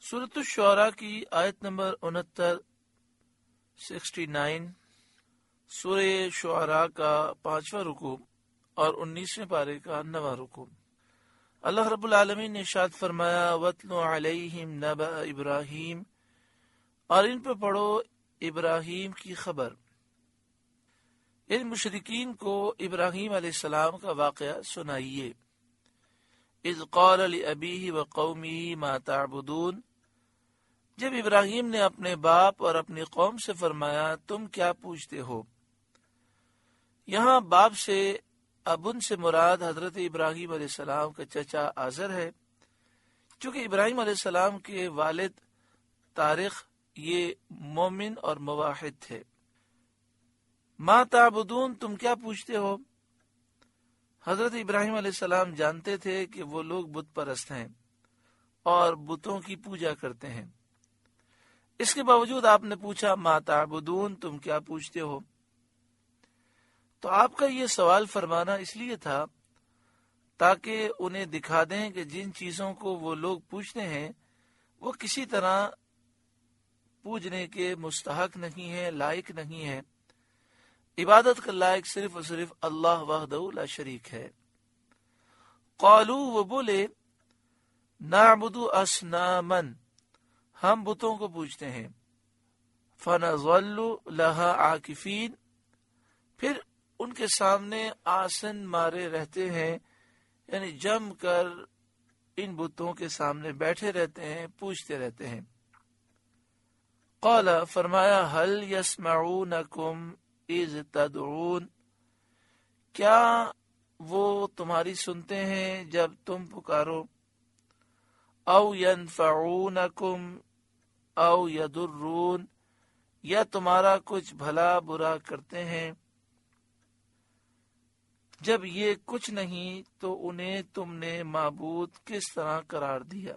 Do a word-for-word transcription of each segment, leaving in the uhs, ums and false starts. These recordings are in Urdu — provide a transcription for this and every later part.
سورۃ الشعراء کی آیت نمبر انہتر سکسٹی نائن سورہ شعراء کا پانچواں رکوع اور انیسویں پارے کا نواں رکوع۔ اللہ رب العالمین نے ارشاد فرمایا وَاتْلُ عَلَيْهِمْ نَبَأَ ابراہیم، اور ان پہ پڑھو ابراہیم کی خبر۔ ان مشرکین کو ابراہیم علیہ السلام کا واقعہ سنائیے۔ اذ قال لأبیہ وقومہ ما تعبدون، جب ابراہیم نے اپنے باپ اور اپنی قوم سے فرمایا تم کیا پوچھتے ہو۔ یہاں باپ سے ابن سے مراد حضرت ابراہیم علیہ السلام کا چچا آزر ہے، چونکہ ابراہیم علیہ السلام کے والد طارق یہ مومن اور موحد تھے۔ ما تعبدون، تم کیا پوچھتے ہو۔ حضرت ابراہیم علیہ السلام جانتے تھے کہ وہ لوگ بت پرست ہیں اور بتوں کی پوجا کرتے ہیں، اس کے باوجود آپ نے پوچھا ما تعبدون، تم کیا پوچھتے ہو۔ تو آپ کا یہ سوال فرمانا اس لیے تھا تاکہ انہیں دکھا دیں کہ جن چیزوں کو وہ لوگ پوچھتے ہیں وہ کسی طرح پوجنے کے مستحق نہیں ہے، لائق نہیں ہے۔ عبادت کا لائق صرف اور صرف اللہ وحدہ لا شریک ہے۔ قالو، وہ بولے نعبد اصناما، ہم بتوں کو پوچھتے ہیں۔ فنظل لها عاکفین، پھر ان کے سامنے آسن مارے رہتے ہیں، یعنی جم کر ان بتوں کے سامنے بیٹھے رہتے ہیں، پوچھتے رہتے ہیں۔ قال، فرمایا هل يسمعونکم اذ تدعون، کیا وہ تمہاری سنتے ہیں جب تم پکارو۔ او ینفعونکم او یضرون، یا تمہارا کچھ بھلا برا کرتے ہیں۔ جب یہ کچھ نہیں تو انہیں تم نے معبود کس طرح قرار دیا۔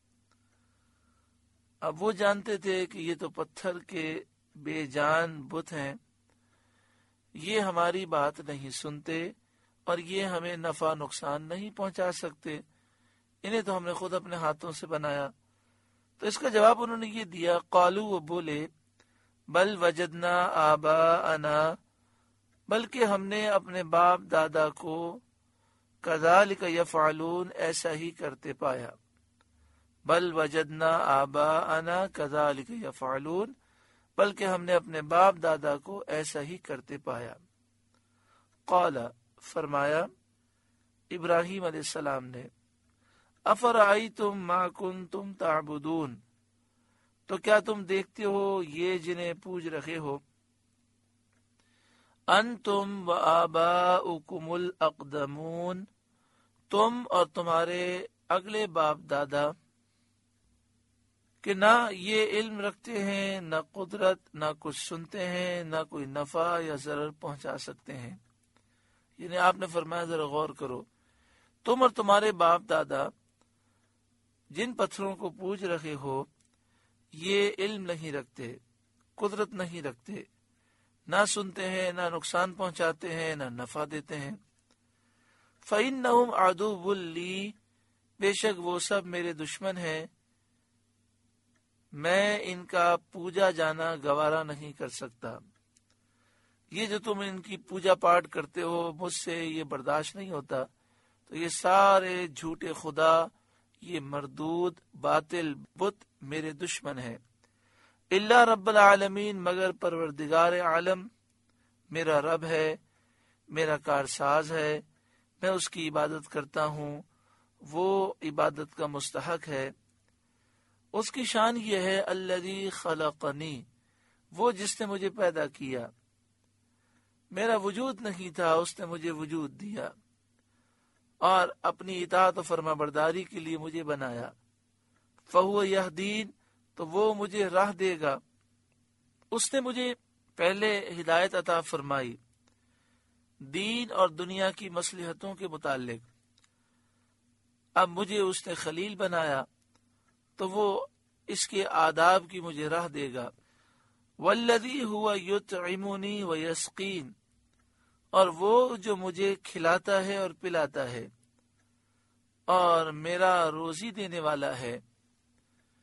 اب وہ جانتے تھے کہ یہ تو پتھر کے بے جان بت ہیں، یہ ہماری بات نہیں سنتے اور یہ ہمیں نفع نقصان نہیں پہنچا سکتے، انہیں تو ہم نے خود اپنے ہاتھوں سے بنایا۔ تو اس کا جواب انہوں نے یہ دیا، قالو، وہ بولے بل وجدنا آباءنا، بلکہ ہم نے اپنے باپ دادا کو کذالک یفعلون، ایسا ہی کرتے پایا۔ بل وجدنا آباءنا کذالک یفعلون، بلکہ ہم نے اپنے باپ دادا کو ایسا ہی کرتے پایا۔ قال، فرمایا ابراہیم علیہ السلام نے، افرأیتم ما کنتم تعبدون، تو کیا تم دیکھتے ہو یہ جنہیں پوج رکھے ہو۔ انتم و آباؤکم الاقدمون، تم اور تمہارے اگلے باپ دادا، کہ نہ یہ علم رکھتے ہیں، نہ قدرت، نہ کچھ سنتے ہیں، نہ کوئی نفع یا ضرر پہنچا سکتے ہیں۔ یعنی آپ نے فرمایا ذرا غور کرو، تم اور تمہارے باپ دادا جن پتھروں کو پوج رکھے ہو یہ علم نہیں رکھتے، قدرت نہیں رکھتے، نہ سنتے ہیں، نہ نقصان پہنچاتے ہیں، نہ نفع دیتے ہیں۔ فَإِنَّهُمْ عَدُوٌّ لِّي، بے شک وہ سب میرے دشمن ہیں، میں ان کا پوجا جانا گوارا نہیں کر سکتا۔ یہ جو تم ان کی پوجا پاٹ کرتے ہو مجھ سے یہ برداشت نہیں ہوتا۔ تو یہ سارے جھوٹے خدا، یہ مردود باطل بت میرے دشمن ہیں۔ الا رب العالمین، مگر پروردگار عالم میرا رب ہے، میرا کارساز ہے، میں اس کی عبادت کرتا ہوں، وہ عبادت کا مستحق ہے۔ اس کی شان یہ ہے الذی خلقنی، وہ جس نے مجھے پیدا کیا، میرا وجود نہیں تھا، اس نے مجھے وجود دیا اور اپنی اطاعت و فرما برداری کے لیے مجھے بنایا۔ فہو یہدین، تو وہ مجھے راہ دے گا۔ اس نے مجھے پہلے ہدایت عطا فرمائی دین اور دنیا کی مصلحتوں کے متعلق، اب مجھے اس نے خلیل بنایا تو وہ اس کے آداب کی مجھے راہ دے گا۔ والذی ہوا یطعمنی ویسقین، اور وہ جو مجھے کھلاتا ہے اور پلاتا ہے اور میرا روزی دینے والا ہے۔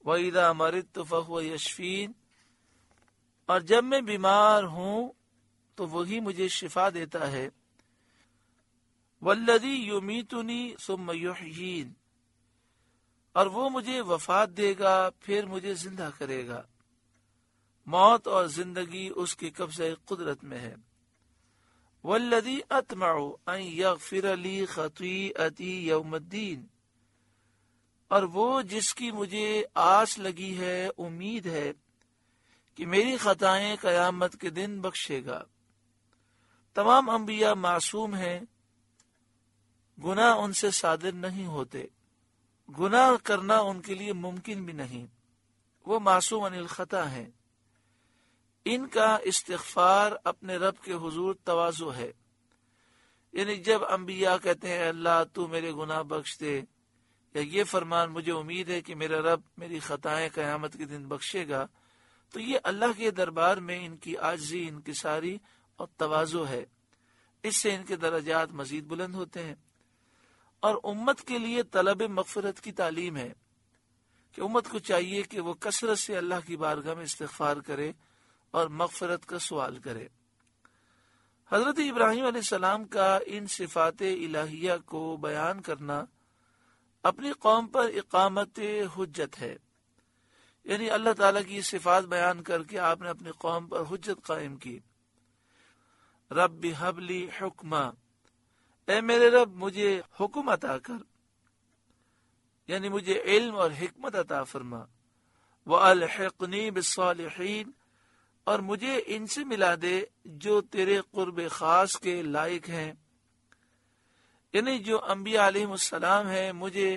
وَإِذَا مَرِضْتُ فَهُوَ يَشْفِينِ، اور جب میں بیمار ہوں تو وہی مجھے شفا دیتا ہے. وَالَّذِي يُمِيتُنِي ثُمَّ يُحْيِينِ، اور وہ مجھے وفات دے گا پھر مجھے زندہ کرے گا. موت اور زندگی اس کے قبضہ قدرت میں ہے. وَالَّذِي أَطْمَعُ أَن يَغْفِرَ لِي خَطِيئَتِي يَوْمَ الدِّينِ، اور وہ جس کی مجھے آس لگی ہے، امید ہے کہ میری خطائیں قیامت کے دن بخشے گا. تمام انبیاء معصوم ہیں، گناہ ان سے صادر نہیں ہوتے، گناہ کرنا ان کے لیے ممکن بھی نہیں، وہ معصوم عن الخطا ہیں. ان کا استغفار اپنے رب کے حضور تواضع ہے. یعنی جب انبیاء کہتے ہیں اللہ تو میرے گناہ بخش دے، یا یہ فرمان مجھے امید ہے کہ میرا رب میری خطائیں قیامت کے دن بخشے گا، تو یہ اللہ کے دربار میں ان کی عاجزی، انکساری اور تواضع ہے. اس سے ان کے درجات مزید بلند ہوتے ہیں. اور امت کے لیے طلب مغفرت کی تعلیم ہے کہ امت کو چاہیے کہ وہ کثرت سے اللہ کی بارگاہ میں استغفار کرے اور مغفرت کا سوال کرے. حضرت ابراہیم علیہ السلام کا ان صفات الہیہ کو بیان کرنا اپنی قوم پر اقامت حجت ہے. یعنی اللہ تعالیٰ کی صفات بیان کر کے آپ نے اپنی قوم پر حجت قائم کی. رب ہب لی حکما، اے میرے رب مجھے حکم عطا کر، یعنی مجھے علم اور حکمت عطا فرما. وَأَلْحِقْنِي بِالصَّالِحِينَ، اور مجھے ان سے ملا دے جو تیرے قرب خاص کے لائق ہیں، یعنی جو انبیاء علیہ السلام ہیں، مجھے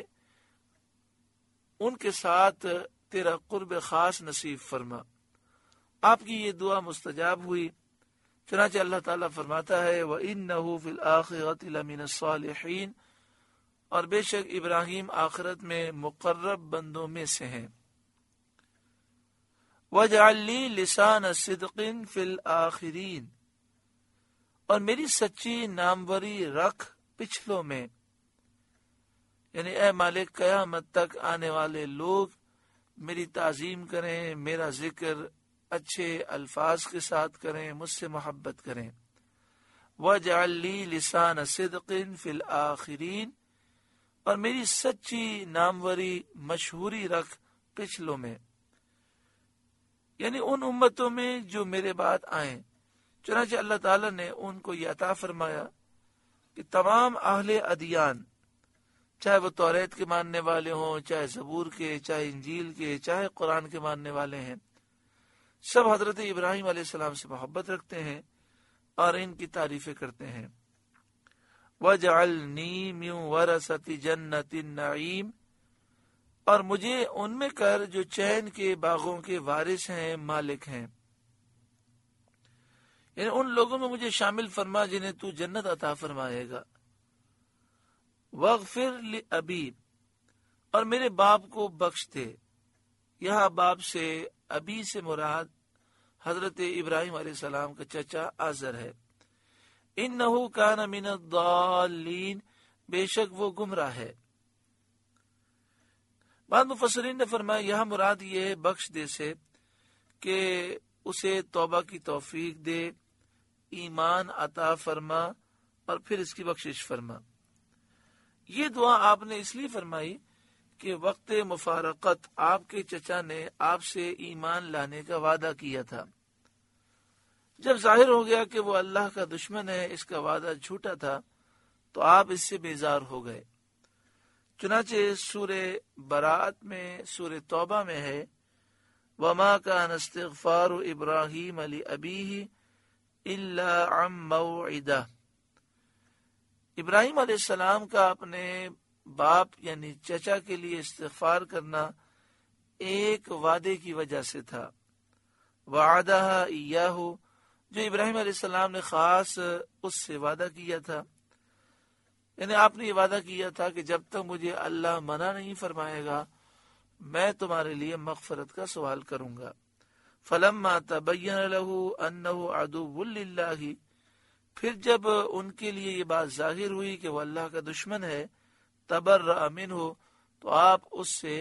ان کے ساتھ تیرا قرب خاص نصیب فرما. آپ کی یہ دعا مستجاب ہوئی. چنانچہ اللہ تعالیٰ فرماتا ہے وَإِنَّهُ فِي الْآخِرَةِ لَمِنَ الصَّالِحِينَ، اور بے شک ابراہیم آخرت میں مقرب بندوں میں سے ہیں. وَاجْعَلْ لِي لِسَانَ صِدْقٍ فِي الْآخِرِينَ، اور میری سچی ناموری رکھ پچھلوں میں. یعنی اے مالک قیامت تک آنے والے لوگ میری تعظیم کریں، میرا ذکر اچھے الفاظ کے ساتھ کریں، مجھ سے محبت کریں. وَاجْعَلْ لِي لِسَانَ صِدْقٍ فِي الْآخِرِينَ، اور میری سچی ناموری مشہوری رکھ پچھلوں میں، یعنی ان امتوں میں جو میرے بعد آئیں. چنانچہ اللہ تعالیٰ نے ان کو یہ عطا فرمایا کہ تمام اہل ادیان، چاہے وہ توریت کے ماننے والے ہوں، چاہے زبور کے، چاہے انجیل کے، چاہے قرآن کے ماننے والے ہیں، سب حضرت ابراہیم علیہ السلام سے محبت رکھتے ہیں اور ان کی تعریفیں کرتے ہیں. وَاجْعَلْنِي مِنْ وَرَثَةِ جَنَّةِ النَّعِيمِ، اور مجھے ان میں کر جو چین کے باغوں کے وارث ہیں، مالک ہیں. یعنی ان لوگوں میں مجھے شامل فرما جنہیں تو جنت عطا فرمائے گا. وَاغْفِرْ لِأَبِي، اور میرے باپ کو بخش دے. یہاں باپ سے ابی سے مراد حضرت ابراہیم علیہ السلام کا چچا آزر ہے. انہو کان من الضالین، بے شک وہ گمراہ ہے. بعض مفسرین نے فرمایا یہاں مراد یہ ہے بخش دے سے کہ اسے توبہ کی توفیق دے، ایمان عطا فرما اور پھر اس کی بخشش فرما. یہ دعا آپ نے اس لیے فرمائی کہ وقت مفارقت آپ کے چچا نے آپ سے ایمان لانے کا وعدہ کیا تھا. جب ظاہر ہو گیا کہ وہ اللہ کا دشمن ہے، اس کا وعدہ جھوٹا تھا، تو آپ اس سے بیزار ہو گئے. چنانچہ سورہ برات میں، سورہ توبہ میں ہے وَمَا كَانَ اسْتِغْفَارُ إِبْرَاهِيمَ لِأَبِيهِ إِلَّا عَن مَّوْعِدَةٍ، ابراہیم علیہ السلام کا اپنے باپ یعنی چچا کے لیے استغفار کرنا ایک وعدے کی وجہ سے تھا. وعدها إياه، جو ابراہیم علیہ السلام نے خاص اس سے وعدہ کیا تھا. یعنی آپ نے یہ وعدہ کیا تھا کہ جب تک مجھے اللہ منع نہیں فرمائے گا میں تمہارے لیے مغفرت کا سوال کروں گا. فلما تبین له انه عدو للہ، پھر جب ان کے لیے یہ بات ظاہر ہوئی کہ وہ اللہ کا دشمن ہے، تبرأ منہ، تو آپ اس سے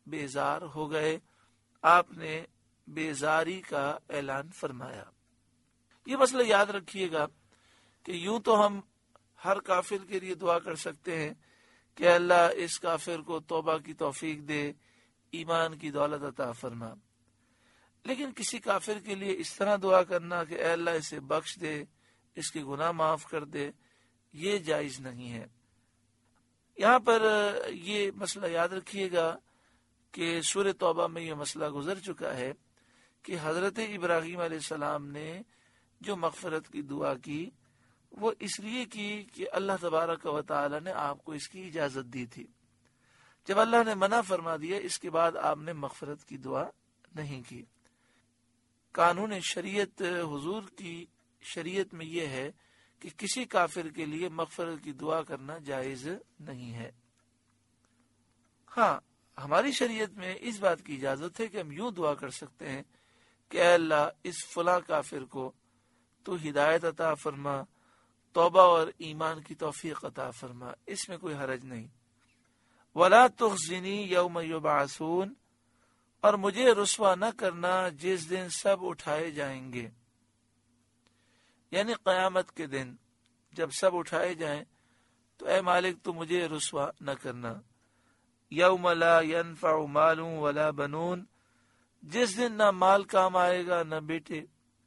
بیزار ہو گئے، آپ نے بیزاری کا اعلان فرمایا۔ یہ مسئلہ یاد رکھیے گا کہ یوں تو ہم ہر کافر کے لیے دعا کر سکتے ہیں کہ اللہ اس کافر کو توبہ کی توفیق دے، ایمان کی دولت عطا فرما، لیکن کسی کافر کے لیے اس طرح دعا کرنا کہ اے اللہ اسے بخش دے، اس کے گناہ معاف کر دے، یہ جائز نہیں ہے۔ یہاں پر یہ مسئلہ یاد رکھیے گا کہ سورہ توبہ میں یہ مسئلہ گزر چکا ہے کہ حضرت ابراہیم علیہ السلام نے جو مغفرت کی دعا کی وہ اس لیے کی کہ اللہ تبارک و تعالی نے آپ کو اس کی اجازت دی تھی۔ جب اللہ نے منع فرما دیا، اس کے بعد آپ نے مغفرت کی دعا نہیں کی۔ قانون شریعت حضور کی شریعت میں یہ ہے کہ کسی کافر کے لیے مغفرت کی دعا کرنا جائز نہیں ہے۔ ہاں، ہماری شریعت میں اس بات کی اجازت ہے کہ ہم یوں دعا کر سکتے ہیں کہ اے اللہ اس فلاں کافر کو تو ہدایت عطا فرما، توبہ اور ایمان کی توفیق عطا فرما، اس میں کوئی حرج نہیں۔ وَلَا تُخْزِنِي يَوْمَ يُبْعَثُونَ، اور مجھے رسوا نہ کرنا جس دن سب اٹھائے جائیں گے، یعنی قیامت کے دن جب سب اٹھائے جائیں تو اے مالک تو مجھے رسوا نہ کرنا۔ یوم لا ينفع مال ولا بنون، جس دن نہ مال کام آئے گا نہ بیٹے۔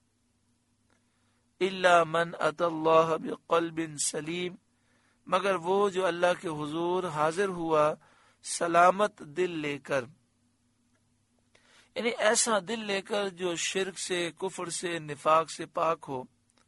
الا من اتى اللہ بقلب سلیم، مگر وہ جو اللہ کے حضور حاضر ہوا سلامت دل لے کر، یعنی ایسا دل لے کر جو شرک سے، کفر سے، نفاق سے پاک ہو۔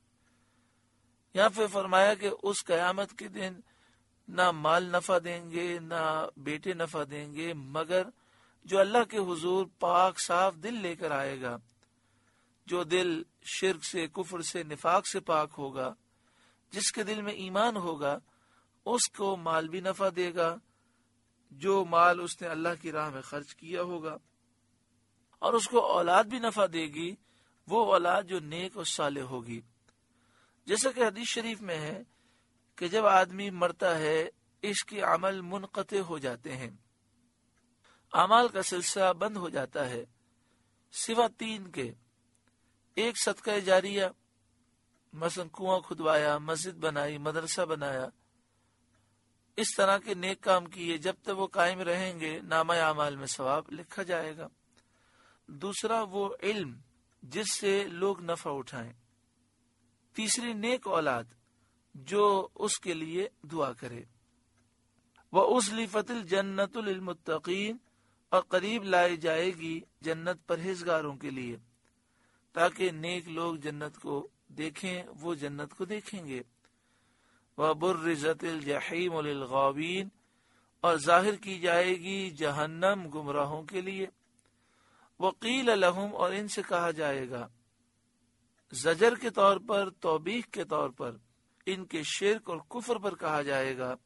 یہاں پہ فرمایا کہ اس قیامت کے دن نہ مال نفع دیں گے نہ بیٹے نفع دیں گے، مگر جو اللہ کے حضور پاک صاف دل لے کر آئے گا، جو دل شرک سے، کفر سے، نفاق سے پاک ہوگا، جس کے دل میں ایمان ہوگا، اس کو مال بھی نفع دے گا، جو مال اس نے اللہ کی راہ میں خرچ کیا ہوگا، اور اس کو اولاد بھی نفع دے گی، وہ اولاد جو نیک اور صالح ہوگی۔ جیسا کہ حدیث شریف میں ہے کہ جب آدمی مرتا ہے اس کے عمل منقطع ہو جاتے ہیں، اعمال کا سلسلہ بند ہو جاتا ہے، سوا تین کے۔ ایک صدقہ جاریہ، مثلا کنواں کھدوایا، مسجد بنائی، مدرسہ بنایا، اس طرح کے نیک کام کیے، جب تک وہ قائم رہیں گے نامہ اعمال میں ثواب لکھا جائے گا۔ دوسرا وہ علم جس سے لوگ نفع اٹھائیں۔ تیسری نیک اولاد جو اس کے لیے دعا کرے۔ وَأُزْلِفَتِ الْجَنَّةُ لِلْمُتَّقِينَ، اور قریب لائی جائے گی جنت پرہیزگاروں کے لیے، تاکہ نیک لوگ جنت کو دیکھیں، وہ جنت کو دیکھیں گے۔ وَبُرِّزَتِ الْجَحِيمُ لِلْغَاوِينَ، اور ظاہر کی جائے گی جہنم گمراہوں کے لیے۔ وَقِيلَ لَهُمْ، اور ان سے کہا جائے گا، زجر کے طور پر، توبیخ کے طور پر، ان کے شرک اور کفر پر کہا جائے گا،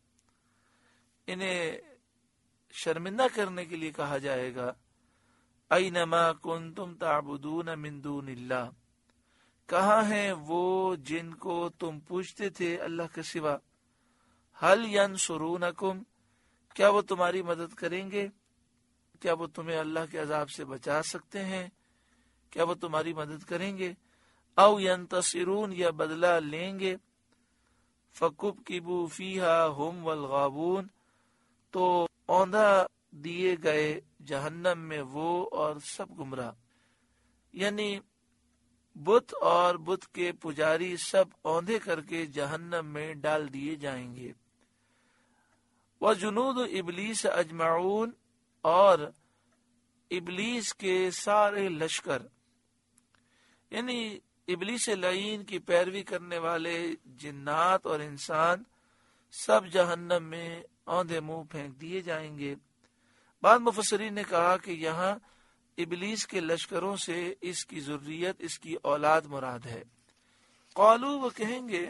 انہیں شرمندہ کرنے کے لیے کہا جائے گا، اینما کنتم تعبدون من دون اللہ، کہاں ہیں وہ جن کو تم پوچھتے تھے اللہ کے سوا، هل ینصرونکم، کیا وہ تمہاری مدد کریں گے، کیا وہ تمہیں اللہ کے عذاب سے بچا سکتے ہیں، کیا وہ تمہاری مدد کریں گے، او ینتصرون، یا بدلہ لیں گے، فَكُبْكِبُوا فِيهَا هُمْ وَالْغَاوُونَ، تو اوندھا دیے گئے جہنم میں وہ اور سب گمراہ، یعنی بت اور بت کے پجاری سب اوندھے کر کے جہنم میں ڈال دیے جائیں گے۔ وَجُنُودُ إِبْلِيسَ أَجْمَعُونَ، اور ابلیس کے سارے لشکر، یعنی ابلیس لعین کی پیروی کرنے والے جنات اور انسان سب جہنم میں اوندھے منہ پھینک دیے جائیں گے۔ بعض مفسرین نے کہا کہ یہاں ابلیس کے لشکروں سے اس کی ذریت، اس کی اولاد مراد ہے۔ قالوا، وہ کہیں گے،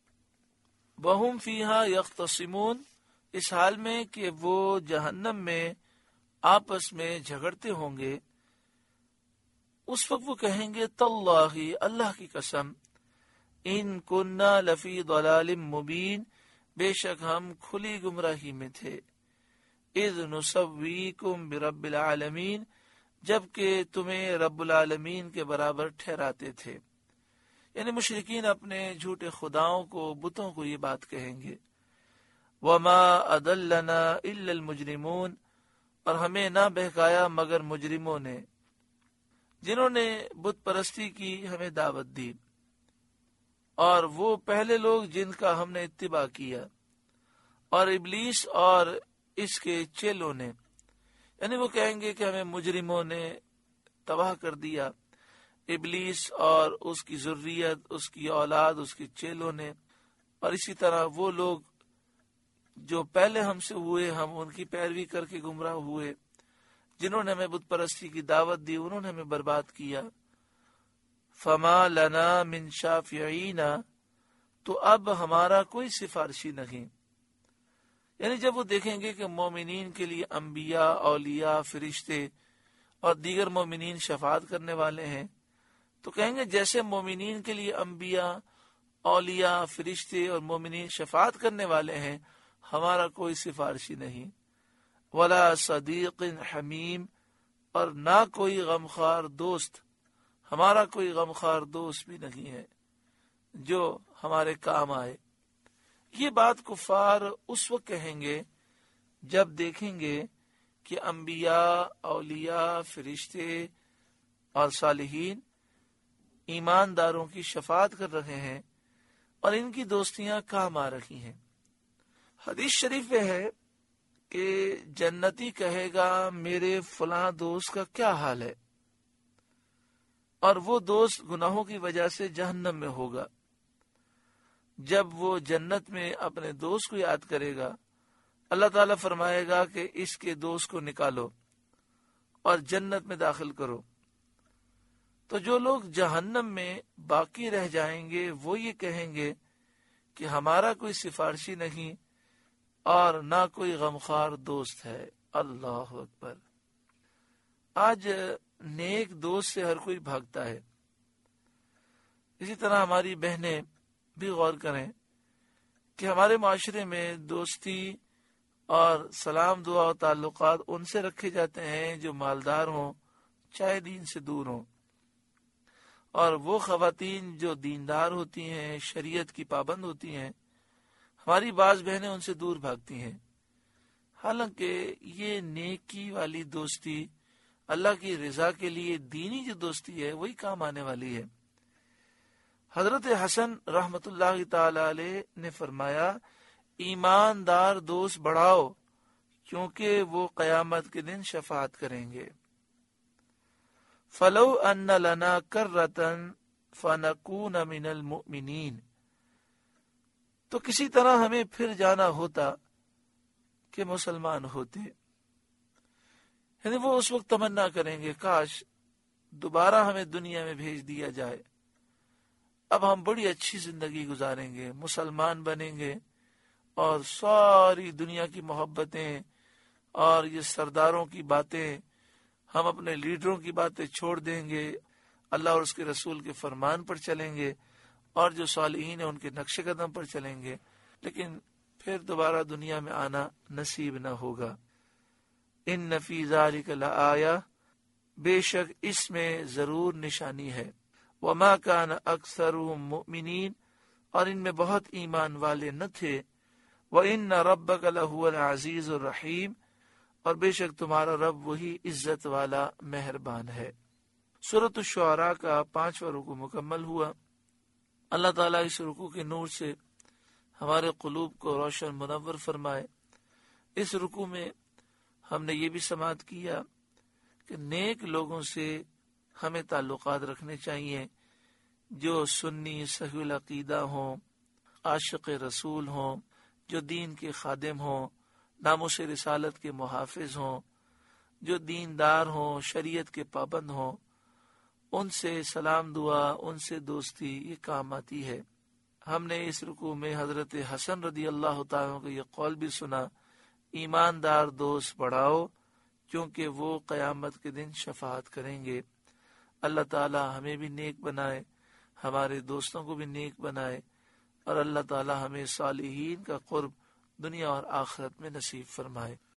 وَهُمْ فِيهَا يَخْتَصِمُونَ، اس حال میں کہ وہ جہنم میں آپس میں جھگڑتے ہوں گے۔ اس وقت وہ کہیں گے، تاللہ، اللہ کی قسم، ان کننا لفی ضلال مبین، بے شک ہم کھلی گمراہی میں تھے۔ اذ نسویکم برب العالمین، جبکہ تمہیں رب العالمین کے برابر ٹھہراتے تھے. یعنی مشرکین اپنے جھوٹے خداؤں کو، بتوں کو یہ بات کہیں گے. وما اضلنا الا المجرمون، اور ہمیں نہ بہکایا مگر مجرموں نے، جنہوں نے بت پرستی کی ہمیں دعوت دی، اور وہ پہلے لوگ جن کا ہم نے اتباع کیا، اور ابلیس اور اس کے چیلوں نے. یعنی وہ کہیں گے کہ ہمیں مجرموں نے تباہ کر دیا، ابلیس اور اس کی ذریت، اس کی اولاد، اس کے چیلوں نے. اور اسی طرح وہ لوگ جو پہلے ہم سے ہوئے، ہم ان کی پیروی کر کے گمراہ ہوئے، جنہوں نے ہمیں بت پرستی کی دعوت دی، انہوں نے ہمیں برباد کیا. فما لنا من شافعین، تو اب ہمارا کوئی سفارشی نہیں. یعنی جب وہ دیکھیں گے کہ مومنین کے لیے انبیاء، اولیاء، فرشتے اور دیگر مومنین شفاعت کرنے والے ہیں، تو کہیں گے جیسے مومنین کے لیے انبیاء، اولیاء، فرشتے اور مومنین شفاعت کرنے والے ہیں، ہمارا کوئی سفارشی نہیں. ولا صدیق حمیم، اور نہ کوئی غمخوار دوست، ہمارا کوئی غمخوار دوست بھی نہیں ہے جو ہمارے کام آئے. یہ بات کفار اس وقت کہیں گے جب دیکھیں گے کہ انبیاء، اولیاء، فرشتے اور صالحین ایمانداروں کی شفاعت کر رہے ہیں اور ان کی دوستیاں کام آ رہی ہیں. حدیث شریف میں ہے کہ جنتی کہے گا میرے فلاں دوست کا کیا حال ہے، اور وہ دوست گناہوں کی وجہ سے جہنم میں ہوگا. جب وہ جنت میں اپنے دوست کو یاد کرے گا، اللہ تعالیٰ فرمائے گا کہ اس کے دوست کو نکالو اور جنت میں داخل کرو. تو جو لوگ جہنم میں باقی رہ جائیں گے وہ یہ کہیں گے کہ ہمارا کوئی سفارشی نہیں اور نہ کوئی غمخوار دوست ہے. اللہ اکبر. آج نیک دوست سے ہر کوئی بھاگتا ہے. اسی طرح ہماری بہنیں بھی غور کریں کہ ہمارے معاشرے میں دوستی اور سلام دعا و تعلقات ان سے رکھے جاتے ہیں جو مالدار ہوں، چاہے دین سے دور ہوں، اور وہ خواتین جو دیندار ہوتی ہیں، شریعت کی پابند ہوتی ہیں، ہماری بعض بہنیں ان سے دور بھاگتی ہیں. حالانکہ یہ نیکی والی دوستی، اللہ کی رضا کے لیے دینی جو دوستی ہے، وہی کام آنے والی ہے. حضرت حسن رحمت اللہ تعالی علیہ نے فرمایا، ایماندار دوست بڑھاؤ کیونکہ وہ قیامت کے دن شفاعت کریں گے. فلو ان لنا کرۃ فنکون من المؤمنین، تو کسی طرح ہمیں پھر جانا ہوتا کہ مسلمان ہوتے. یعنی وہ اس وقت تمنا کریں گے کاش دوبارہ ہمیں دنیا میں بھیج دیا جائے، اب ہم بڑی اچھی زندگی گزاریں گے، مسلمان بنیں گے، اور ساری دنیا کی محبتیں اور یہ سرداروں کی باتیں، ہم اپنے لیڈروں کی باتیں چھوڑ دیں گے، اللہ اور اس کے رسول کے فرمان پر چلیں گے، اور جو صالحین ہیں ان کے نقش قدم پر چلیں گے. لیکن پھر دوبارہ دنیا میں آنا نصیب نہ ہوگا. ان فی ذلک لآیہ، بے شک اس میں ضرور نشانی ہے. وما کان اکثرهم مؤمنین، اور ان میں بہت ایمان والے نہ تھے. وان ربک لہو العزیز الرحیم، اور بے شک تمہارا رب وہی عزت والا مہربان ہے. سورۃ الشعراء کا پانچواں رکوع مکمل ہوا. اللہ تعالیٰ اس رکوع کے نور سے ہمارے قلوب کو روشن منور فرمائے. اس رکوع میں ہم نے یہ بھی سماعت کیا کہ نیک لوگوں سے ہمیں تعلقات رکھنے چاہیے جو سنی صحیح العقیدہ ہوں، عاشق رسول ہوں، جو دین کے خادم ہوں، ناموس رسالت کے محافظ ہوں، جو دیندار ہوں، شریعت کے پابند ہوں. ان سے سلام دعا، ان سے دوستی یہ کام آتی ہے. ہم نے اس رکوع میں حضرت حسن رضی اللہ تعالیٰ کا یہ قول بھی سنا، ایماندار دوست بڑھاؤ کیونکہ وہ قیامت کے دن شفاعت کریں گے. اللہ تعالی ہمیں بھی نیک بنائے، ہمارے دوستوں کو بھی نیک بنائے، اور اللہ تعالی ہمیں صالحین کا قرب دنیا اور آخرت میں نصیب فرمائے.